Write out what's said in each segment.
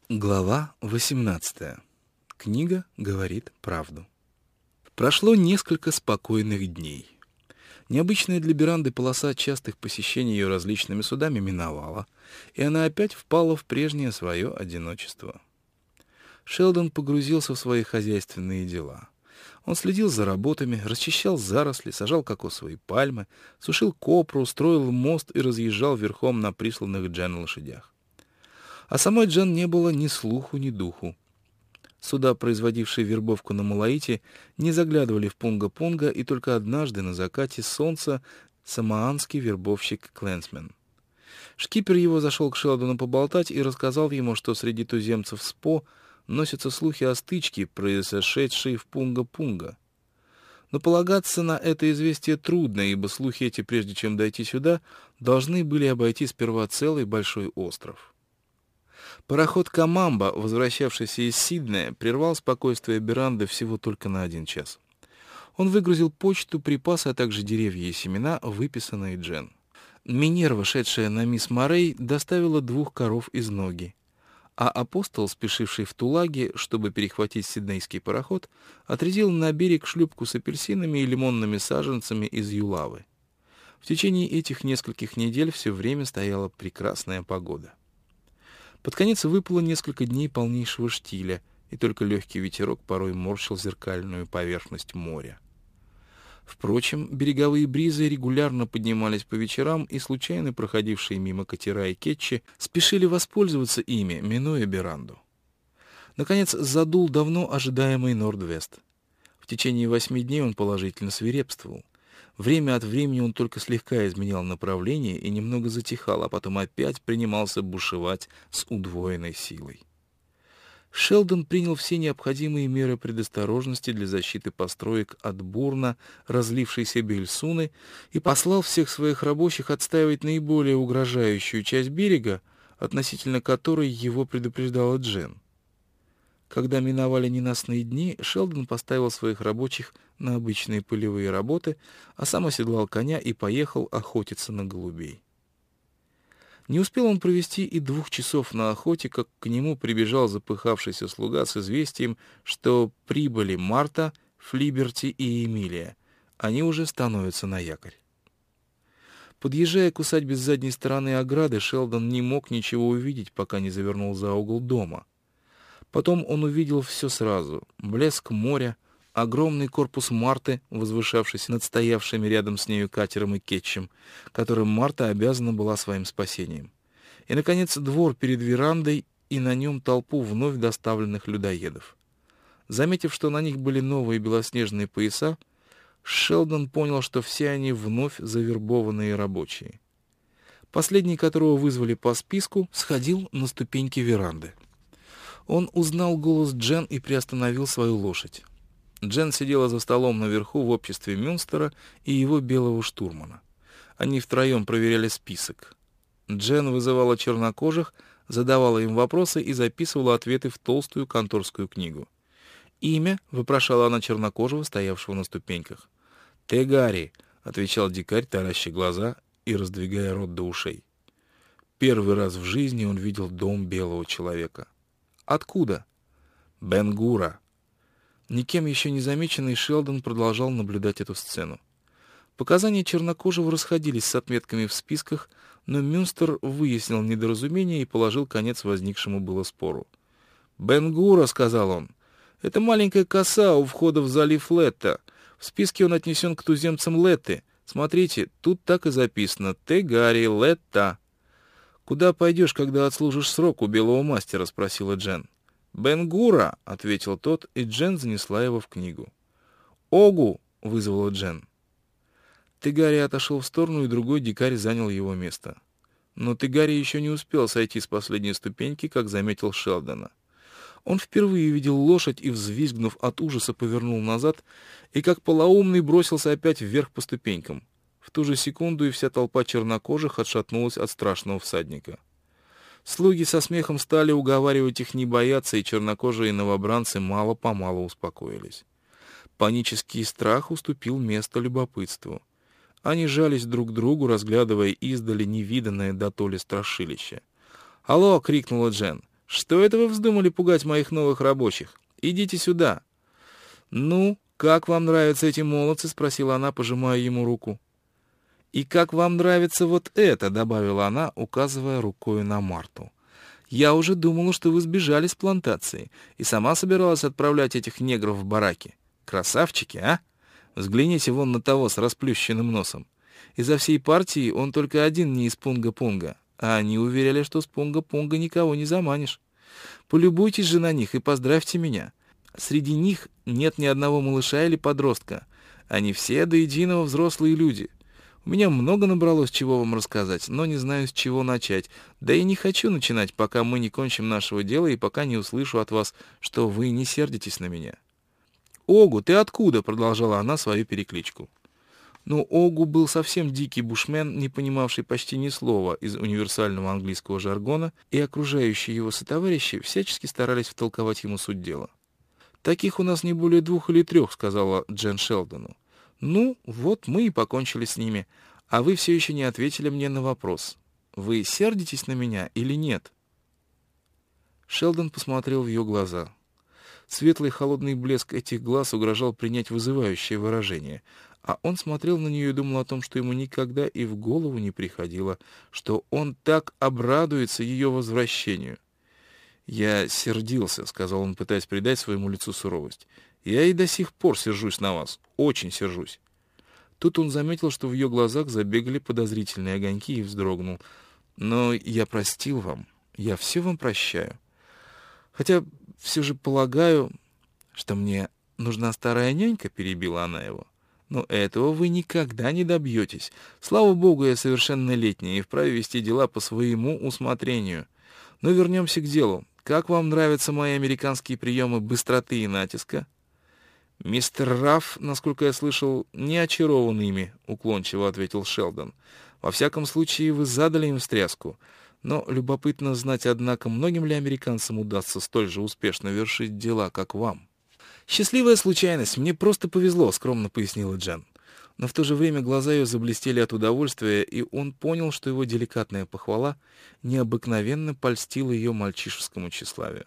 Глава 18. Книга говорит правду. Прошло несколько спокойных дней. Необычная для Беранды полоса частых посещений ее различными судами миновала, и она опять впала в прежнее свое одиночество. Шелдон погрузился в свои хозяйственные дела. Он следил за работами, расчищал заросли, сажал кокосовые пальмы, сушил копру, строил мост и разъезжал верхом на присланных Джен лошадях. А самой Джен не было ни слуху, ни духу. Суда, производившие вербовку на Малаите, не заглядывали в Пунга-Пунга, и только однажды на закате солнца самоанский вербовщик Клэнсмен. Шкипер его зашел к Шелдону поболтать и рассказал ему, что среди туземцев СПО носятся слухи о стычке, произошедшей в Пунга-Пунга. Но полагаться на это известие трудно, ибо слухи эти, прежде чем дойти сюда, должны были обойти сперва целый большой остров. Пароход «Камамба», возвращавшийся из Сиднея, прервал спокойствие Беранды всего только на 1 час. Он выгрузил почту, припасы, а также деревья и семена, выписанные Джен. Минерва, шедшая на мисс Морей, доставила 2 коров из Ноги, а апостол, спешивший в Тулаге, чтобы перехватить сиднейский пароход, отрядил на берег шлюпку с апельсинами и лимонными саженцами из Юлавы. В течение этих нескольких недель все время стояла прекрасная погода. Под конец выпало несколько дней полнейшего штиля, и только легкий ветерок порой морщил зеркальную поверхность моря. Впрочем, береговые бризы регулярно поднимались по вечерам, и случайно проходившие мимо катера и кетчи спешили воспользоваться ими, минуя Беранду. Наконец задул давно ожидаемый Норд-Вест. В течение 8 дней он положительно свирепствовал. Время от времени он только слегка изменял направление и немного затихал, а потом опять принимался бушевать с удвоенной силой. Шелдон принял все необходимые меры предосторожности для защиты построек от бурно разлившейся Бельсуны и послал всех своих рабочих отстаивать наиболее угрожающую часть берега, относительно которой его предупреждала Джен. Когда миновали ненастные дни, Шелдон поставил своих рабочих на обычные полевые работы, а сам оседлал коня и поехал охотиться на голубей. Не успел он провести и 2 часов на охоте, как к нему прибежал запыхавшийся слуга с известием, что прибыли Марта, Флиберти и Эмилия. Они уже становятся на якорь. Подъезжая к усадьбе с задней стороны ограды, Шелдон не мог ничего увидеть, пока не завернул за угол дома. Потом он увидел все сразу: блеск моря, огромный корпус Марты, возвышавшийся над стоявшими рядом с нею катером и кетчем, которым Марта обязана была своим спасением. И, наконец, двор перед верандой, и на нем толпу вновь доставленных людоедов. Заметив, что на них были новые белоснежные пояса, Шелдон понял, что все они вновь завербованные рабочие. Последний, которого вызвали по списку, сходил на ступеньки веранды. Он узнал голос Джен и приостановил свою лошадь. Джен сидела за столом наверху в обществе Мюнстера и его белого штурмана. Они втроем проверяли список. Джен вызывала чернокожих, задавала им вопросы и записывала ответы в толстую конторскую книгу. «Имя?» — вопрошала она чернокожего, стоявшего на ступеньках. «Тегари», — отвечал дикарь, тараща глаза и раздвигая рот до ушей. Первый раз в жизни он видел дом белого человека. «Откуда?» «Бенгура». Никем еще не замеченный Шелдон продолжал наблюдать эту сцену. Показания чернокожего расходились с отметками в списках, но Мюнстер выяснил недоразумение и положил конец возникшему было спору. «Бенгура», — сказал он, — «это маленькая коса у входа в залив Летта. В списке он отнесен к туземцам Летты. Смотрите, тут так и записано: Тегари, Летта». «Куда пойдешь, когда отслужишь срок у белого мастера?» — спросила Джен. «Бенгура», — ответил тот, и Джен занесла его в книгу. «Огу», — вызвала Джен. Тегари отошел в сторону, и другой дикарь занял его место. Но Тегари еще не успел сойти с последней ступеньки, как заметил Шелдона. Он впервые видел лошадь и, взвизгнув от ужаса, повернул назад и, как полоумный, бросился опять вверх по ступенькам. В ту же секунду и вся толпа чернокожих отшатнулась от страшного всадника. Слуги со смехом стали уговаривать их не бояться, и чернокожие новобранцы мало-помалу успокоились. Панический страх уступил место любопытству. Они жались друг к другу, разглядывая издали невиданное дотоле страшилище. «Алло!» — крикнула Джен. Что это вы вздумали пугать моих новых рабочих? Идите сюда!» «Ну, как вам нравятся эти молодцы?» — спросила она, пожимая ему руку. «И как вам нравится вот это?» — добавила она, указывая рукой на Марту. «Я уже думала, что вы сбежали с плантации, и сама собиралась отправлять этих негров в бараки. Красавчики, а? Взгляните вон на того с расплющенным носом. Изо всей партии он только один не из Пунга-Пунга, а они уверяли, что с Пунга-Пунга никого не заманишь. Полюбуйтесь же на них и поздравьте меня. Среди них нет ни одного малыша или подростка. Они все до единого взрослые люди. У меня много набралось, чего вам рассказать, но не знаю, с чего начать. Да и не хочу начинать, пока мы не кончим нашего дела и пока не услышу от вас, что вы не сердитесь на меня». «Огу, ты откуда?» — продолжала она свою перекличку. Но Огу был совсем дикий бушмен, не понимавший почти ни слова из универсального английского жаргона, и окружающие его сотоварищи всячески старались втолковать ему суть дела. «Таких у нас не более 2 или 3, сказала Джен Шелдону. «Ну, вот мы и покончили с ними, а вы все еще не ответили мне на вопрос. Вы сердитесь на меня или нет?» Шелдон посмотрел в ее глаза. Светлый холодный блеск этих глаз угрожал принять вызывающее выражение, а он смотрел на нее и думал о том, что ему никогда и в голову не приходило, что он так обрадуется ее возвращению. «Я сердился», — сказал он, пытаясь придать своему лицу суровость. «Я и до сих пор сержусь на вас, очень сержусь». Тут он заметил, что в ее глазах забегали подозрительные огоньки, и вздрогнул. «Но я простил вам, я все вам прощаю. Хотя все же полагаю, что мне нужна старая нянька», — перебила она его. «Но этого вы никогда не добьетесь. Слава богу, я совершеннолетняя и вправе вести дела по своему усмотрению. Но вернемся к делу. Как вам нравятся мои американские приемы быстроты и натиска?» «Мистер Рафф, насколько я слышал, не очарован ими», — уклончиво ответил Шелдон. «Во всяком случае, вы задали им встряску. Но любопытно знать, однако, многим ли американцам удастся столь же успешно вершить дела, как вам?» «Счастливая случайность, мне просто повезло», — скромно пояснила Джен. Но в то же время глаза ее заблестели от удовольствия, и он понял, что его деликатная похвала необыкновенно польстила ее мальчишескому тщеславию.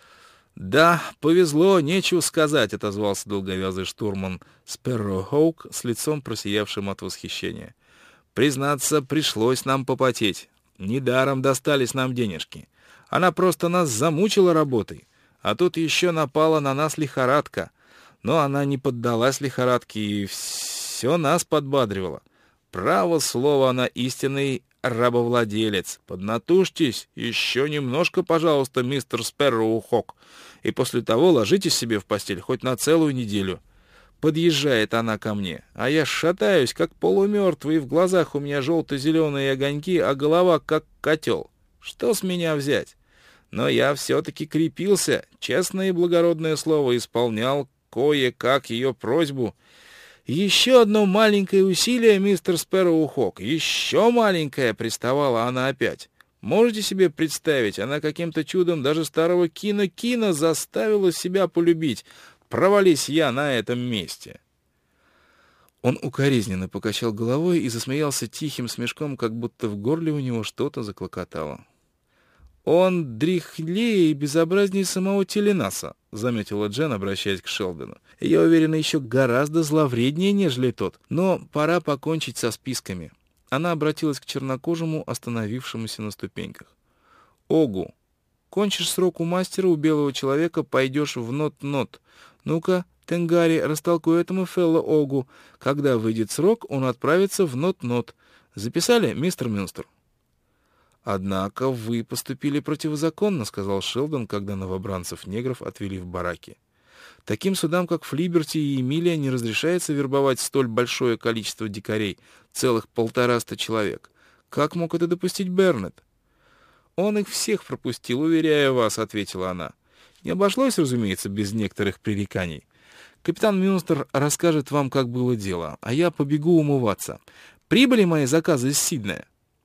«Да, повезло, нечего сказать», — отозвался долговязый штурман Спэрроу-Хоук с лицом, просиявшим от восхищения. «Признаться, пришлось нам попотеть. Недаром достались нам денежки. Она просто нас замучила работой. А тут еще напала на нас лихорадка. Но она не поддалась лихорадке и все нас подбадривала. Право слово, она истинный рабовладелец. Поднатужьтесь, еще немножко, пожалуйста, мистер Спэрроу-Хок, и после того ложитесь себе в постель хоть на целую неделю. Подъезжает она ко мне, а я шатаюсь, как полумертвый, и в глазах у меня желто-зеленые огоньки, а голова как котел. Что с меня взять? Но я все-таки крепился, честное и благородное слово, исполнял кое-как ее просьбу. «Еще одно маленькое усилие, мистер Спэрроу-Хок, еще маленькое», — приставала она опять. Можете себе представить, она каким-то чудом даже старого Кина заставила себя полюбить. Провались я на этом месте. Он укоризненно покачал головой и засмеялся тихим смешком, как будто в горле у него что-то заклокотало. «Он дряхлее и безобразнее самого Теленаса», — заметила Джен, обращаясь к Шелдону. «Я уверена, еще гораздо зловреднее, нежели тот. Но пора покончить со списками». Она обратилась к чернокожему, остановившемуся на ступеньках. «Огу, кончишь срок у мастера, у белого человека пойдешь в нот-нот. Ну-ка, Тенгари, растолкуй этому фелло Огу. Когда выйдет срок, он отправится в нот-нот. Записали, мистер Мюнстер?» «Однако вы поступили противозаконно», — сказал Шелдон, когда новобранцев-негров отвели в бараки. «Таким судам, как Флиберти и Эмилия, не разрешается вербовать столь большое количество дикарей, целых 150 человек. Как мог это допустить Бернет?» «Он их всех пропустил, уверяю вас», — ответила она. «Не обошлось, разумеется, без некоторых пререканий. Капитан Мюнстер расскажет вам, как было дело, а я побегу умываться. Прибыли мои заказы из Сиднея?»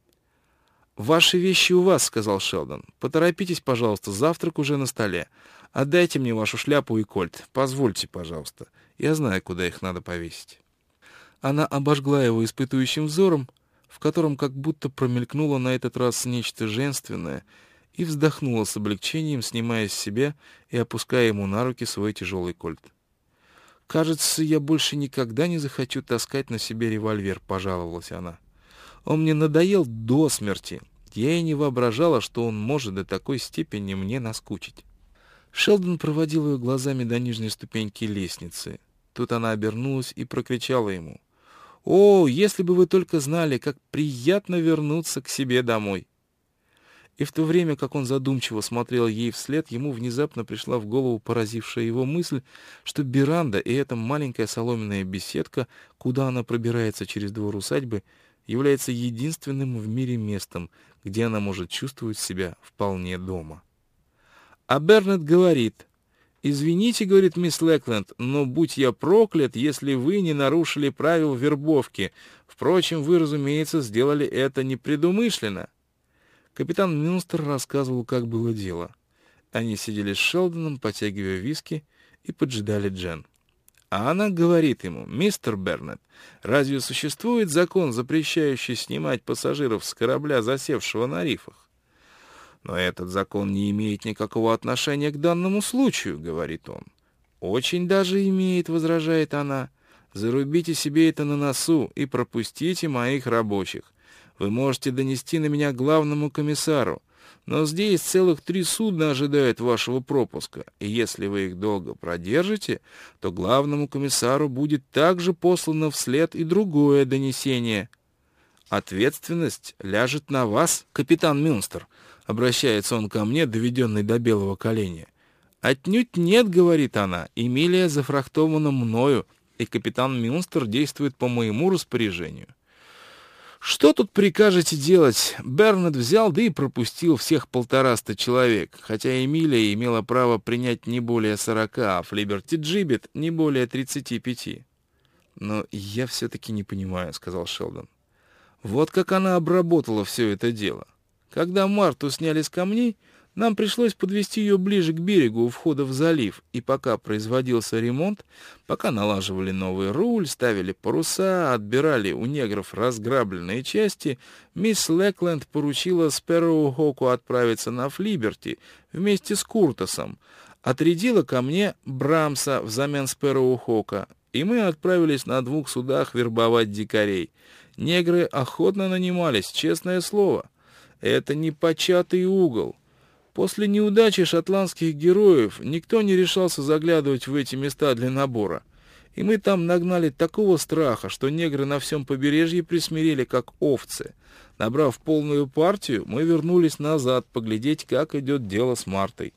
«Ваши вещи у вас», — сказал Шелдон. «Поторопитесь, пожалуйста, завтрак уже на столе. Отдайте мне вашу шляпу и кольт. Позвольте, пожалуйста. Я знаю, куда их надо повесить». Она обожгла его испытующим взором, в котором как будто промелькнуло на этот раз нечто женственное, и вздохнула с облегчением, снимая с себя и опуская ему на руки свой тяжелый кольт. «Кажется, я больше никогда не захочу таскать на себе револьвер», — пожаловалась она. «Он мне надоел до смерти. Я и не воображала, что он может до такой степени мне наскучить». Шелдон проводил ее глазами до нижней ступеньки лестницы. Тут она обернулась и прокричала ему: «О, если бы вы только знали, как приятно вернуться к себе домой!» И в то время, как он задумчиво смотрел ей вслед, ему внезапно пришла в голову поразившая его мысль, что веранда и эта маленькая соломенная беседка, куда она пробирается через двор усадьбы, является единственным в мире местом, где она может чувствовать себя вполне дома. А Бернет говорит: «Извините, — говорит мисс Лэкленд, — но будь я проклят, если вы не нарушили правил вербовки. Впрочем, вы, разумеется, сделали это непредумышленно». Капитан Мюнстер рассказывал, как было дело. Они сидели с Шелдоном, потягивая виски, и поджидали Джен. А она говорит ему: «Мистер Бернет, разве существует закон, запрещающий снимать пассажиров с корабля, засевшего на рифах?» «Но этот закон не имеет никакого отношения к данному случаю», — говорит он. «Очень даже имеет», — возражает она. «Зарубите себе это на носу и пропустите моих рабочих. Вы можете донести на меня главному комиссару, но здесь целых 3 судна ожидают вашего пропуска, и если вы их долго продержите, то главному комиссару будет также послано вслед и другое донесение. Ответственность ляжет на вас, капитан Мюнстер», — обращается он ко мне, доведенный до белого коленя. «Отнюдь нет, — говорит она, — Эмилия зафрахтована мною, и капитан Мюнстер действует по моему распоряжению. Что тут прикажете делать? Бернет взял, да и пропустил всех 150 человек, хотя Эмилия имела право принять не более 40, а Флиберти Джибет не более 35. «Но я все-таки не понимаю», — сказал Шелдон. «Вот как она обработала все это дело. Когда Марту сняли с камней, нам пришлось подвести ее ближе к берегу у входа в залив, и пока производился ремонт, пока налаживали новый руль, ставили паруса, отбирали у негров разграбленные части, мисс Лэкленд поручила Спэрроу-Хоку отправиться на Флиберти вместе с Куртосом, отрядила ко мне Брамса взамен Спэрроу-Хока, и мы отправились на 2 судах вербовать дикарей. Негры охотно нанимались, честное слово. Это непочатый угол. После неудачи шотландских героев никто не решался заглядывать в эти места для набора. И мы там нагнали такого страха, что негры на всем побережье присмирели, как овцы. Набрав полную партию, мы вернулись назад поглядеть, как идет дело с Мартой.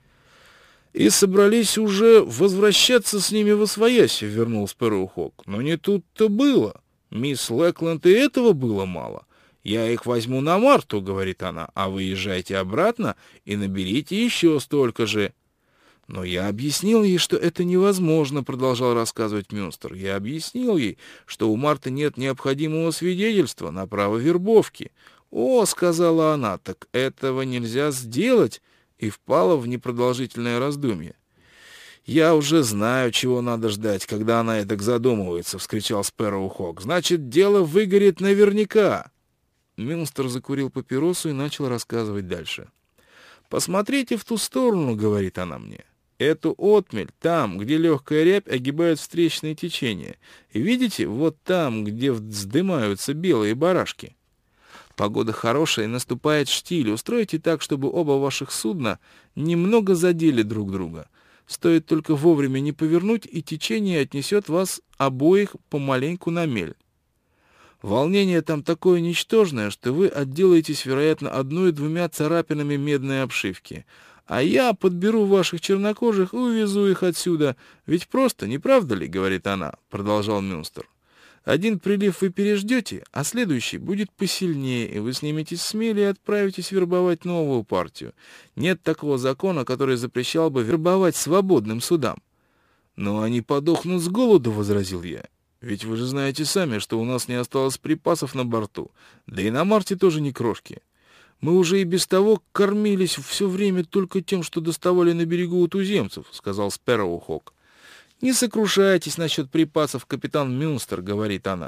И собрались уже возвращаться с ними восвояси, — вернул Спэрроу-Хок. Но не тут-то было. Мисс Лэкленд и этого было мало. «Я их возьму на Марту, — говорит она, — а вы езжайте обратно и наберите еще столько же». «Но я объяснил ей, что это невозможно, — продолжал рассказывать Мюнстер. Я объяснил ей, что у Марты нет необходимого свидетельства на право вербовки. «О, — сказала она, — так этого нельзя сделать», и впала в непродолжительное раздумье. «Я уже знаю, чего надо ждать, когда она эдак задумывается», — вскричал Спэрроу-Хок. «Значит, дело выгорит наверняка». Мюнстер закурил папиросу и начал рассказывать дальше. «Посмотрите в ту сторону, — говорит она мне, — эту отмель, там, где легкая рябь огибает встречные течения. И видите, вот там, где вздымаются белые барашки. Погода хорошая, наступает штиль. Устройте так, чтобы оба ваших судна немного задели друг друга. Стоит только вовремя не повернуть, и течение отнесет вас обоих помаленьку на мель. Волнение там такое ничтожное, что вы отделаетесь, вероятно, 1-2 царапинами медной обшивки. А я подберу ваших чернокожих и увезу их отсюда. Ведь просто, не правда ли, — говорит она, — продолжал Мюнстер. Один прилив вы переждете, а следующий будет посильнее, и вы сниметесь с мели и отправитесь вербовать новую партию. Нет такого закона, который запрещал бы вербовать свободным судам». «Но они подохнут с голоду, — возразил я. Ведь вы же знаете сами, что у нас не осталось припасов на борту, да и на Марте тоже ни крошки. Мы уже и без того кормились все время только тем, что доставали на берегу у туземцев», — сказал Спэрроу-Хок. «Не сокрушайтесь насчет припасов, капитан Мюнстер, — говорит она.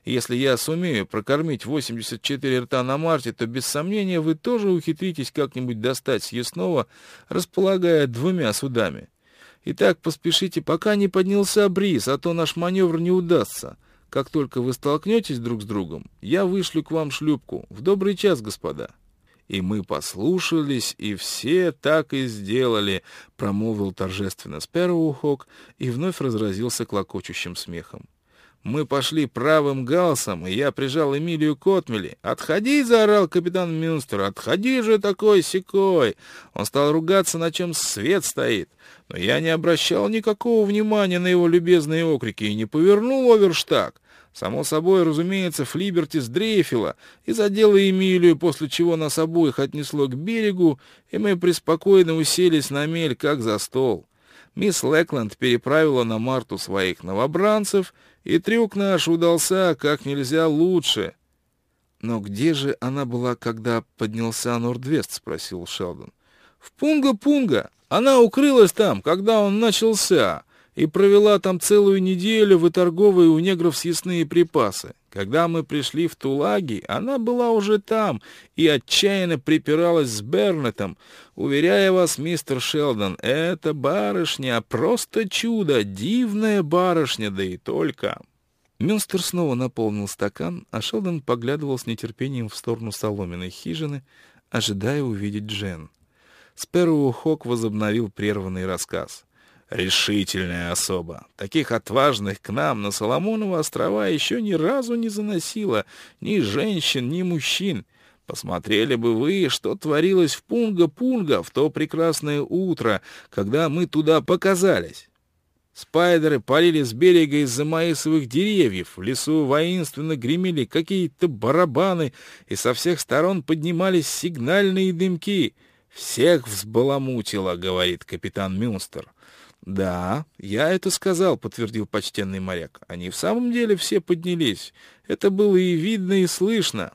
Если я сумею прокормить 84 рта на марте, то без сомнения вы тоже ухитритесь как-нибудь достать съестного, располагая 2 судами. Итак, поспешите, пока не поднялся бриз, а то наш маневр не удастся. Как только вы столкнетесь друг с другом, я вышлю к вам шлюпку. В добрый час, господа». «И мы послушались, и все так и сделали», — промолвил торжественно Спэроу-Хок и вновь разразился клокочущим смехом. «Мы пошли правым галсом, и я прижал Эмилию к отмели. «Отходи!» — заорал капитан Мюнстер. «Отходи же такой-сякой!» Он стал ругаться, на чем свет стоит. Но я не обращал никакого внимания на его любезные окрики и не повернул оверштаг. Само собой, разумеется, Флиберти сдрейфила и задела Эмилию, после чего нас обоих отнесло к берегу, и мы преспокойно уселись на мель, как за стол. Мисс Лэкленд переправила на Марту своих новобранцев, и трюк наш удался как нельзя лучше. «Но где же она была, когда поднялся Норд-Вест?» — спросил Шелдон. «В Пунга-Пунга. Она укрылась там, когда он начался, и провела там целую неделю, выторговывая у негров съестные припасы. Когда мы пришли в Тулаги, она была уже там и отчаянно припиралась с Бернетом. Уверяю вас, мистер Шелдон, эта барышня просто чудо, дивная барышня, да и только». Мюнстер снова наполнил стакан, а Шелдон поглядывал с нетерпением в сторону соломенной хижины, ожидая увидеть Джен. Спэроу-Хок возобновил прерванный рассказ. «Решительная особа. Таких отважных к нам на Соломоновы острова еще ни разу не заносила ни женщин, ни мужчин. Посмотрели бы вы, что творилось в Пунга-Пунга в то прекрасное утро, когда мы туда показались. Спайдеры палили с берега из-за маисовых деревьев, в лесу воинственно гремели какие-то барабаны, и со всех сторон поднимались сигнальные дымки. Всех взбаламутило», — говорит капитан Мюнстер. «Да, я это сказал», — подтвердил почтенный моряк. «Они в самом деле все поднялись. Это было и видно, и слышно».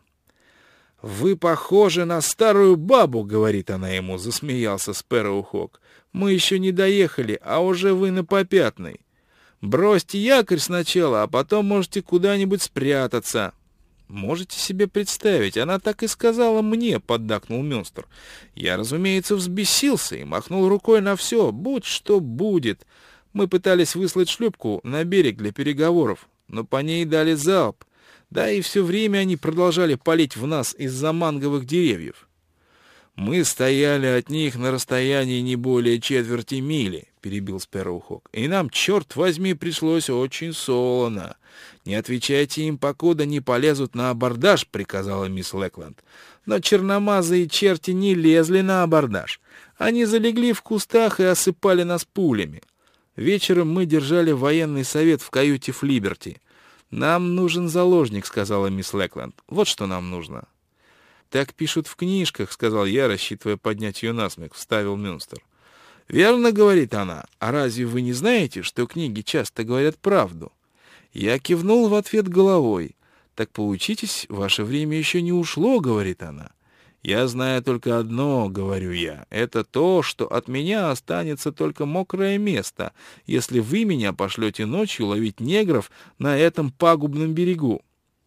«Вы похожи на старую бабу», — говорит она ему, — засмеялся Спэроу-Хок. «Мы еще не доехали, а уже вы на попятной. Бросьте якорь сначала, а потом можете куда-нибудь спрятаться». «Можете себе представить, она так и сказала мне», — поддакнул Мюнстер. «Я, разумеется, взбесился и махнул рукой на все, будь что будет. Мы пытались выслать шлюпку на берег для переговоров, но по ней дали залп. Да и все время они продолжали палить в нас из-за манговых деревьев. Мы стояли от них на расстоянии не более четверти мили», — перебил Спэроу-Хок. «И нам, черт возьми, пришлось очень солоно. Не отвечайте им, покуда не полезут на абордаж», — приказала мисс Лэкленд. Но черномазые черти не лезли на абордаж. Они залегли в кустах и осыпали нас пулями. Вечером мы держали военный совет в каюте Флиберти. «Нам нужен заложник», — сказала мисс Лэкленд. «Вот что нам нужно». «Так пишут в книжках», — сказал я, рассчитывая поднять ее на смех, — вставил Мюнстер. «Верно, — говорит она, — а разве вы не знаете, что книги часто говорят правду?» Я кивнул в ответ головой. «Так поучитесь, ваше время еще не ушло», — говорит она. «Я знаю только одно, — говорю я, — это то, что от меня останется только мокрое место, если вы меня пошлете ночью ловить негров на этом пагубном берегу».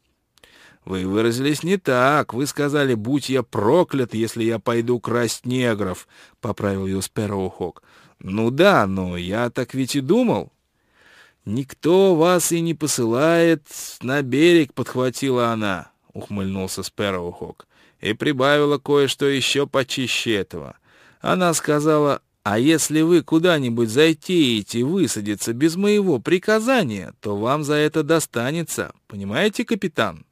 «Вы выразились не так. Вы сказали, будь я проклят, если я пойду красть негров», — поправил ее Спэроу-Хок. «Ну да, но я так ведь и думал». «Никто вас и не посылает на берег», — подхватила она, — ухмыльнулся Спэроу-Хок, и прибавила кое-что еще почище этого. Она сказала: «А если вы куда-нибудь затеете высадиться без моего приказания, то вам за это достанется. Понимаете, капитан?»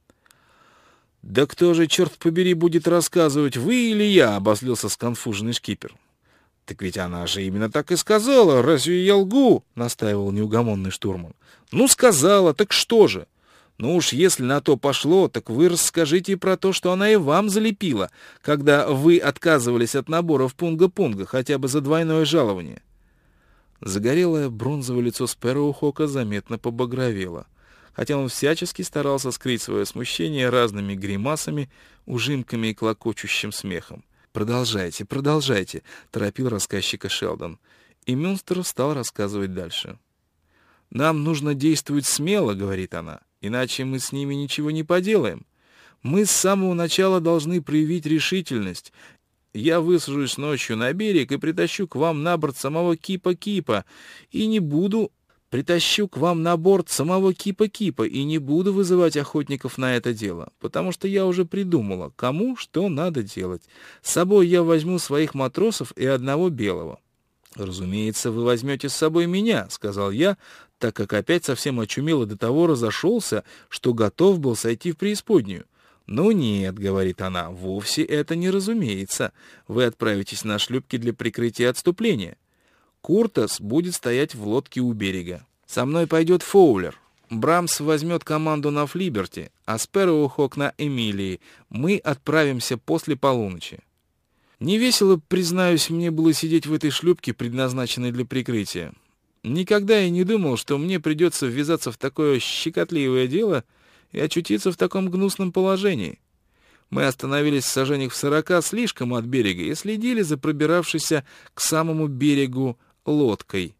«Да кто же, черт побери, будет рассказывать, вы или я?» — обозлился сконфуженный шкипер. «Так ведь она же именно так и сказала. Разве я лгу?» — настаивал неугомонный штурман. «Ну, сказала, так что же? Ну уж если на то пошло, так вы расскажите и про то, что она и вам залепила, когда вы отказывались от набора в Пунга-Пунга хотя бы за двойное жалование». Загорелое бронзовое лицо Спэроу-Хока заметно побагровело, хотя он всячески старался скрыть свое смущение разными гримасами, ужимками и клокочущим смехом. «Продолжайте, продолжайте», — торопил рассказчика Шелдон. И Мюнстер стал рассказывать дальше. «Нам нужно действовать смело», — говорит она. иначе мы с ними ничего не поделаем. Мы с самого начала должны проявить решительность. Я высажусь ночью на берег и притащу к вам на борт самого Кипа-Кипа, и не буду вызывать охотников на это дело, потому что я уже придумала, кому что надо делать. С собой я возьму своих матросов и одного белого». «Разумеется, вы возьмете с собой меня», — сказал я, так как опять совсем очумел и до того разошелся, что готов был сойти в преисподнюю. «Ну нет», — говорит она, — «вовсе это не разумеется. Вы отправитесь на шлюпки для прикрытия отступления. Куртас будет стоять в лодке у берега. Со мной пойдет Фоулер. Брамс возьмет команду на Флиберти, а Спэроу-Хок на Эмилии. Мы отправимся после полуночи». Невесело, признаюсь, мне было сидеть в этой шлюпке, предназначенной для прикрытия. Никогда я не думал, что мне придется ввязаться в такое щекотливое дело и очутиться в таком гнусном положении. Мы остановились в саженях в 40 слишком от берега и следили за пробиравшейся к самому берегу лодкой.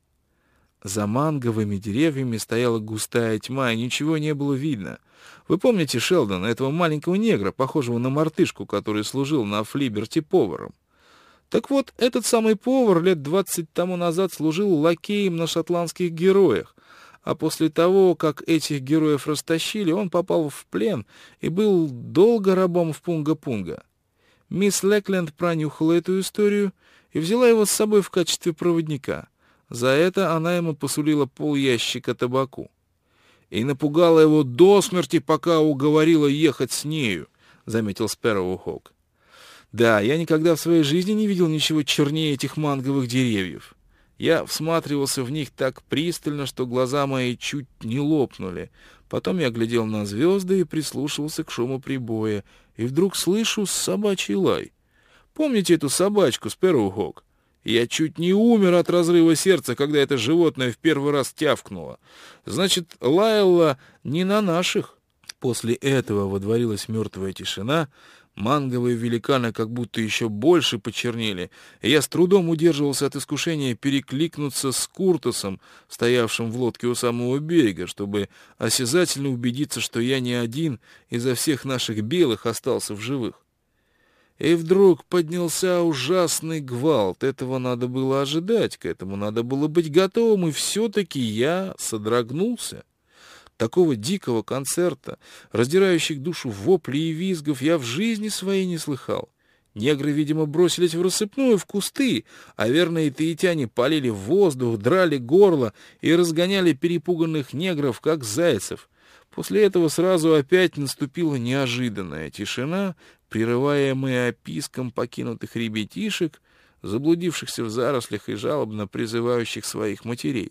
За манговыми деревьями стояла густая тьма, и ничего не было видно. Вы помните Шелдона, этого маленького негра, похожего на мартышку, который служил на Флиберти поваром? Так вот, этот самый повар лет 20 тому назад служил лакеем на шотландских героях, а после того, как этих героев растащили, он попал в плен и был долго рабом в Пунга-Пунга. Мисс Лекленд пронюхала эту историю и взяла его с собой в качестве проводника. За это она ему посулила полящика табаку. «И напугала его до смерти, пока уговорила ехать с нею», — заметил Спэроу-Хок. «Да, я никогда в своей жизни не видел ничего чернее этих манговых деревьев. Я всматривался в них так пристально, что глаза мои чуть не лопнули. Потом я глядел на звезды и прислушивался к шуму прибоя, и вдруг слышу собачий лай. Помните эту собачку, Спэроу-Хок? Я чуть не умер от разрыва сердца, когда это животное в первый раз тявкнуло. Значит, лаяло не на наших». После этого водворилась мертвая тишина, манговые великаны как будто еще больше почернели, и я с трудом удерживался от искушения перекликнуться с Куртасом, стоявшим в лодке у самого берега, чтобы осязательно убедиться, что я не один изо всех наших белых остался в живых. И вдруг поднялся ужасный гвалт. Этого надо было ожидать, к этому надо было быть готовым, и все-таки я содрогнулся. Такого дикого концерта, раздирающих душу воплей и визгов, я в жизни своей не слыхал. Негры, видимо, бросились в рассыпную, в кусты, а верные таитяне палили в воздух, драли горло и разгоняли перепуганных негров, как зайцев. После этого сразу опять наступила неожиданная тишина, прерываемая писком покинутых ребятишек, заблудившихся в зарослях и жалобно призывающих своих матерей.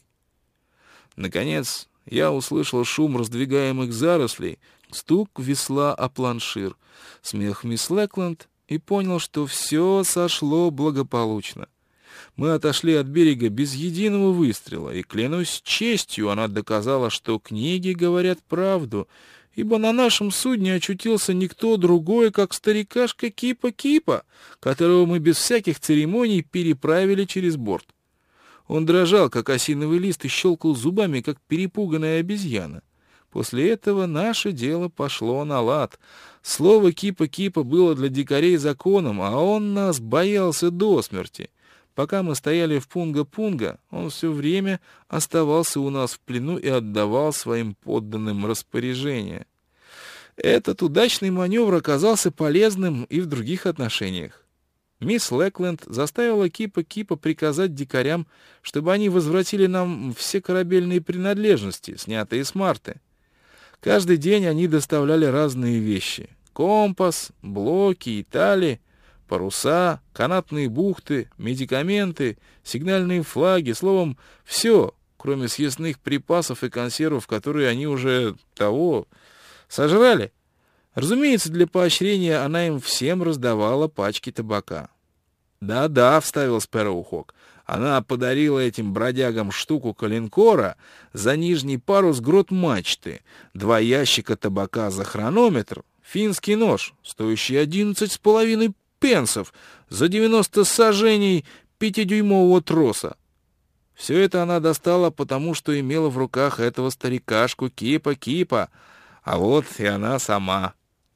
Наконец, я услышал шум раздвигаемых зарослей, стук весла о планшир, смех мисс Лекленд и понял, что все сошло благополучно. Мы отошли от берега без единого выстрела, и, клянусь честью, она доказала, что книги говорят правду, ибо на нашем судне очутился никто другой, как старикашка Кипа-Кипа, которого мы без всяких церемоний переправили через борт. Он дрожал, как осиновый лист, и щелкал зубами, как перепуганная обезьяна. После этого наше дело пошло на лад. Слово Кипа-Кипа было для дикарей законом, а он нас боялся до смерти. Пока мы стояли в Пунга-Пунга, он все время оставался у нас в плену и отдавал своим подданным распоряжения. Этот удачный маневр оказался полезным и в других отношениях. Мисс Лекленд заставила Кипа-Кипа приказать дикарям, чтобы они возвратили нам все корабельные принадлежности, снятые с Марты. Каждый день они доставляли разные вещи: компас, блоки и тали, паруса, канатные бухты, медикаменты, сигнальные флаги, словом, все, кроме съестных припасов и консервов, которые они уже сожрали. Разумеется, для поощрения она им всем раздавала пачки табака. «Да-да», — вставил Спэроу-Хок, — «она подарила этим бродягам штуку коленкора за нижний парус грот мачты, 2 ящика табака за хронометр, финский нож, стоящий 11,5 пенсов за 90 саженей 5-дюймового троса. Все это она достала, потому что имела в руках этого старикашку Кипа-Кипа, А вот и она сама».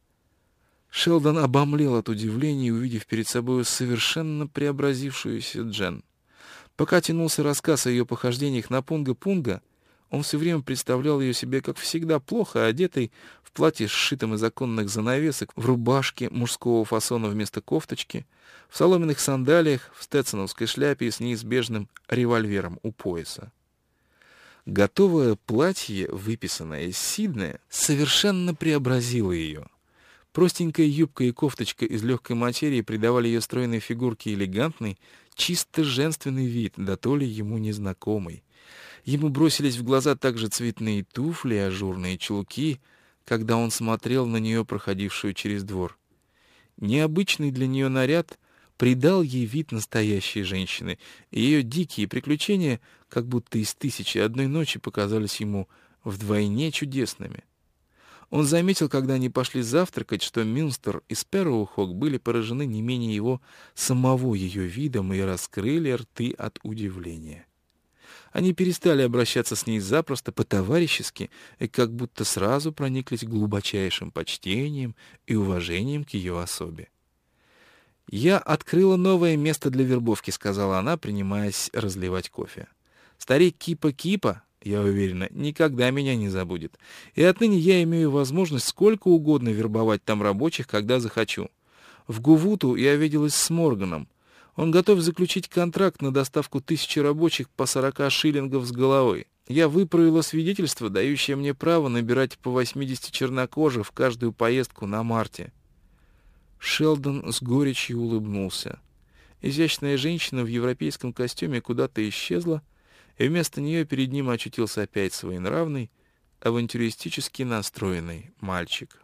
Шелдон обомлел от удивления, увидев перед собой совершенно преобразившуюся Джен. Пока тянулся рассказ о ее похождениях на Пунга-Пунга, он все время представлял ее себе, как всегда, плохо одетой, в платье, сшитом из оконных занавесок, в рубашке мужского фасона вместо кофточки, в соломенных сандалиях, в стетсоновской шляпе и с неизбежным револьвером у пояса. Готовое платье, выписанное из Сиднея, совершенно преобразило ее. Простенькая юбка и кофточка из легкой материи придавали ее стройной фигурке элегантный, чисто женственный вид, да то ли ему незнакомый. Ему бросились в глаза также цветные туфли и ажурные чулки, когда он смотрел на нее, проходившую через двор. Необычный для нее наряд придал ей вид настоящей женщины, и ее дикие приключения, как будто из «Тысячи и одной ночи», показались ему вдвойне чудесными. Он заметил, когда они пошли завтракать, что Мюнстер и Спэрроу-Хок были поражены не менее его самого ее видом и раскрыли рты от удивления. Они перестали обращаться с ней запросто, по-товарищески, и как будто сразу прониклись глубочайшим почтением и уважением к ее особе. «Я открыла новое место для вербовки», — сказала она, принимаясь разливать кофе. «Старик Кипа-Кипа, я уверена, никогда меня не забудет. И отныне я имею возможность сколько угодно вербовать там рабочих, когда захочу. В Гувуту я виделась с Морганом. Он готов заключить контракт на доставку 1000 рабочих по 40 шиллингов с головой. Я выправила свидетельство, дающее мне право набирать по 80 чернокожих в каждую поездку на марте». Шелдон с горечью улыбнулся. Изящная женщина в европейском костюме куда-то исчезла, и вместо нее перед ним очутился опять своенравный, авантюристически настроенный мальчик.